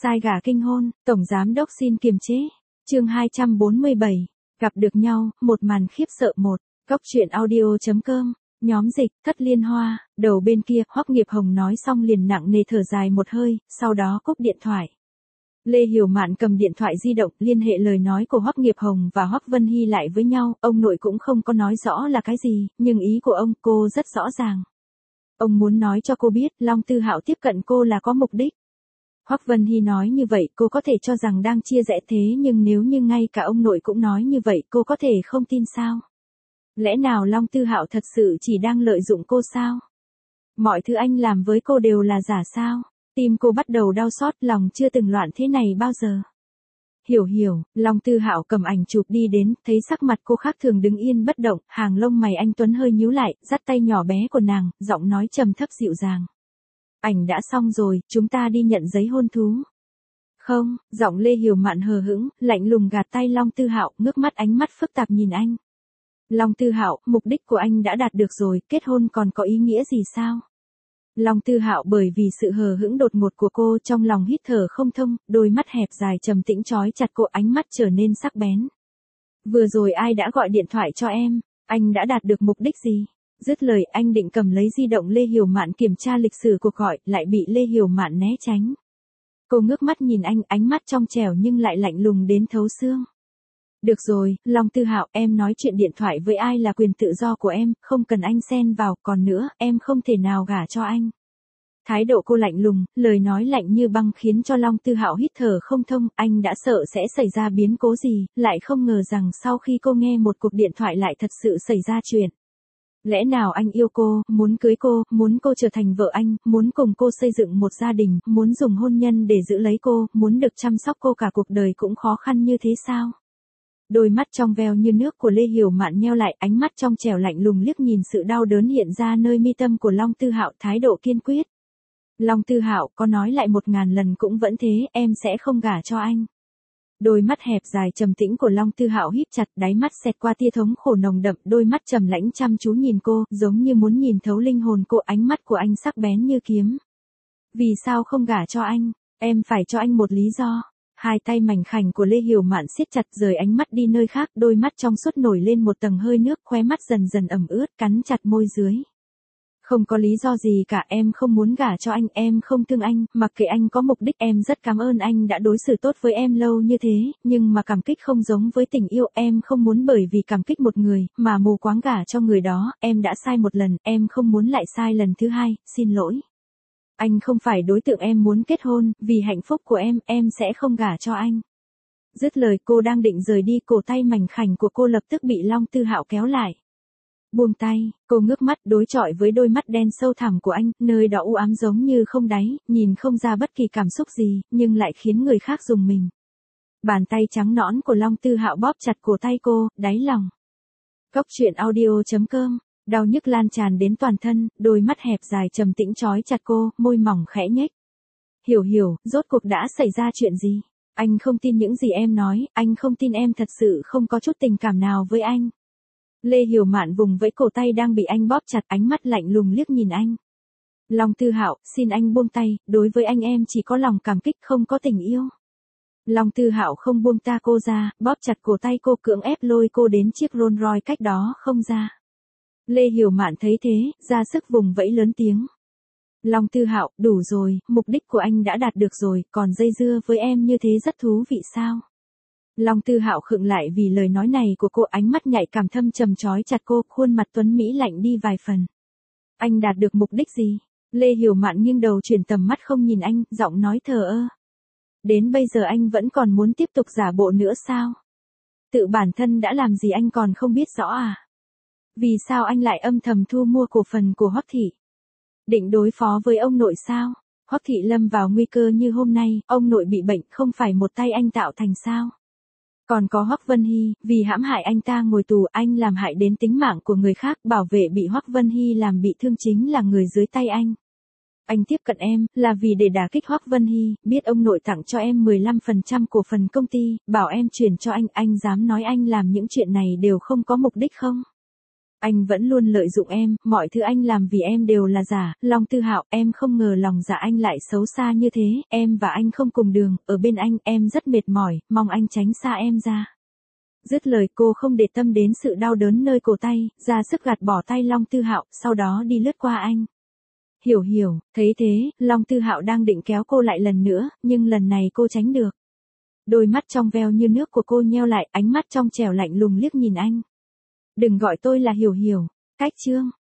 Sai gà kinh hôn, Tổng Giám Đốc xin kiềm chế. Chương 247. Gặp được nhau, một màn khiếp sợ một. Góc truyện audio.com. Nhóm dịch, Thất Liên Hoa. Đầu bên kia, Hoắc Nghiệp Hồng nói xong liền nặng nề thở dài một hơi, sau đó cúp điện thoại. Lê Hiểu Mạn cầm điện thoại di động, liên hệ lời nói của Hoắc Nghiệp Hồng và Hoắc Vân Hy lại với nhau, ông nội cũng không có nói rõ là cái gì, nhưng ý của ông, cô rất rõ ràng. Ông muốn nói cho cô biết, Long Tư Hạo tiếp cận cô là có mục đích. Hoắc Vân Hy nói như vậy, cô có thể cho rằng đang chia rẽ thế, nhưng nếu như ngay cả ông nội cũng nói như vậy, cô có thể không tin sao? Lẽ nào Long Tư Hạo thật sự chỉ đang lợi dụng cô sao? Mọi thứ anh làm với cô đều là giả sao? Tim cô bắt đầu đau xót, lòng chưa từng loạn thế này bao giờ. Hiểu, Long Tư Hạo cầm ảnh chụp đi đến, thấy sắc mặt cô khác thường đứng yên bất động, hàng lông mày anh tuấn hơi nhíu lại, dắt tay nhỏ bé của nàng, giọng nói trầm thấp dịu dàng. Ảnh đã xong rồi, chúng ta đi nhận giấy hôn thú. Không, giọng Lê Hiểu Mạn hờ hững, lạnh lùng gạt tay Long Tư Hạo, ngước mắt ánh mắt phức tạp nhìn anh. Long Tư Hạo, mục đích của anh đã đạt được rồi, kết hôn còn có ý nghĩa gì sao? Long Tư Hạo bởi vì sự hờ hững đột ngột của cô trong lòng hít thở không thông, đôi mắt hẹp dài trầm tĩnh chói chặt cô, ánh mắt trở nên sắc bén. Vừa rồi ai đã gọi điện thoại cho em? Anh đã đạt được mục đích gì? Dứt lời anh định cầm lấy di động Lê Hiểu Mạn kiểm tra lịch sử cuộc gọi, lại bị Lê Hiểu Mạn né tránh. Cô ngước mắt nhìn anh, ánh mắt trong trẻo nhưng lại lạnh lùng đến thấu xương. Được rồi, Long Tư Hạo, em nói chuyện điện thoại với ai là quyền tự do của em, không cần anh xen vào, còn nữa, em không thể nào gả cho anh. Thái độ cô lạnh lùng, lời nói lạnh như băng khiến cho Long Tư Hạo hít thở không thông, anh đã sợ sẽ xảy ra biến cố gì, lại không ngờ rằng sau khi cô nghe một cuộc điện thoại lại thật sự xảy ra chuyện. Lẽ nào anh yêu cô, muốn cưới cô, muốn cô trở thành vợ anh, muốn cùng cô xây dựng một gia đình, muốn dùng hôn nhân để giữ lấy cô, muốn được chăm sóc cô cả cuộc đời cũng khó khăn như thế sao? Đôi mắt trong veo như nước của Lê Hiểu Mạn nheo lại, ánh mắt trong trẻo lạnh lùng liếc nhìn sự đau đớn hiện ra nơi mi tâm của Long Tư Hạo, thái độ kiên quyết. Long Tư Hạo, có nói lại 1000 lần cũng vẫn thế, em sẽ không gả cho anh. Đôi mắt hẹp dài trầm tĩnh của Long Tư Hạo híp chặt, đáy mắt xẹt qua tia thống khổ nồng đậm, đôi mắt trầm lãnh chăm chú nhìn cô, giống như muốn nhìn thấu linh hồn cô, ánh mắt của anh sắc bén như kiếm. Vì sao không gả cho anh? Em phải cho anh một lý do. Hai tay mảnh khảnh của Lê Hiểu Mạn siết chặt, rời ánh mắt đi nơi khác, đôi mắt trong suốt nổi lên một tầng hơi nước, khóe mắt dần dần ẩm ướt, cắn chặt môi dưới. Không có lý do gì cả, em không muốn gả cho anh, em không thương anh, mặc kệ anh có mục đích, em rất cảm ơn anh đã đối xử tốt với em lâu như thế, nhưng mà cảm kích không giống với tình yêu, em không muốn bởi vì cảm kích một người, mà mù quáng gả cho người đó, em đã sai một lần, em không muốn lại sai lần thứ hai, xin lỗi. Anh không phải đối tượng em muốn kết hôn, vì hạnh phúc của em sẽ không gả cho anh. Dứt lời cô đang định rời đi, cổ tay mảnh khảnh của cô lập tức bị Long Tư Hạo kéo lại. Buông tay, cô ngước mắt đối chọi với đôi mắt đen sâu thẳm của anh, nơi đó u ám giống như không đáy, nhìn không ra bất kỳ cảm xúc gì, nhưng lại khiến người khác rùng mình. Bàn tay trắng nõn của Long Tư Hạo bóp chặt cổ tay cô, đáy lòng. Góc truyện audio.com. Đau nhức lan tràn đến toàn thân, đôi mắt hẹp dài trầm tĩnh chói chặt cô, môi mỏng khẽ nhếch. Hiểu, rốt cuộc đã xảy ra chuyện gì? Anh không tin những gì em nói, anh không tin em thật sự không có chút tình cảm nào với anh. Lê Hiểu Mạn vùng vẫy cổ tay đang bị anh bóp chặt, ánh mắt lạnh lùng liếc nhìn anh. Long Tư Hạo, xin anh buông tay, đối với anh em chỉ có lòng cảm kích không có tình yêu. Long Tư Hạo không buông ta cô ra, bóp chặt cổ tay cô, cưỡng ép lôi cô đến chiếc Rolls Royce cách đó không ra. Lê Hiểu Mạn thấy thế, ra sức vùng vẫy lớn tiếng. Long Tư Hạo, đủ rồi, mục đích của anh đã đạt được rồi, còn dây dưa với em như thế rất thú vị sao? Long Tư Hạo khựng lại vì lời nói này của cô, ánh mắt nhạy cảm thâm trầm chói chặt cô, khuôn mặt tuấn mỹ lạnh đi vài phần. Anh đạt được mục đích gì? Lê Hiểu Mạn nghiêng đầu chuyển tầm mắt không nhìn anh, giọng nói thờ ơ. Đến bây giờ anh vẫn còn muốn tiếp tục giả bộ nữa sao? Tự bản thân đã làm gì anh còn không biết rõ à? Vì sao anh lại âm thầm thu mua cổ phần của Hoắc thị? Định đối phó với ông nội sao? Hoắc thị lâm vào nguy cơ như hôm nay, ông nội bị bệnh không phải một tay anh tạo thành sao? Còn có Hoắc Vân Hy, vì hãm hại anh ta ngồi tù, anh làm hại đến tính mạng của người khác, bảo vệ bị Hoắc Vân Hy làm bị thương chính là người dưới tay anh. Anh tiếp cận em, là vì để đả kích Hoắc Vân Hy, biết ông nội tặng cho em 15% cổ phần công ty, bảo em chuyển cho anh dám nói anh làm những chuyện này đều không có mục đích không? Anh vẫn luôn lợi dụng em, mọi thứ anh làm vì em đều là giả, Long Tư Hạo, em không ngờ lòng dạ anh lại xấu xa như thế, em và anh không cùng đường, ở bên anh, em rất mệt mỏi, mong anh tránh xa em ra. Dứt lời cô không để tâm đến sự đau đớn nơi cổ tay, ra sức gạt bỏ tay Long Tư Hạo, sau đó đi lướt qua anh. Hiểu hiểu, thấy thế, Long Tư Hạo đang định kéo cô lại lần nữa, nhưng lần này cô tránh được. Đôi mắt trong veo như nước của cô nheo lại, ánh mắt trong trẻo lạnh lùng liếc nhìn anh. Đừng gọi tôi là Hiểu hiểu. Cách chương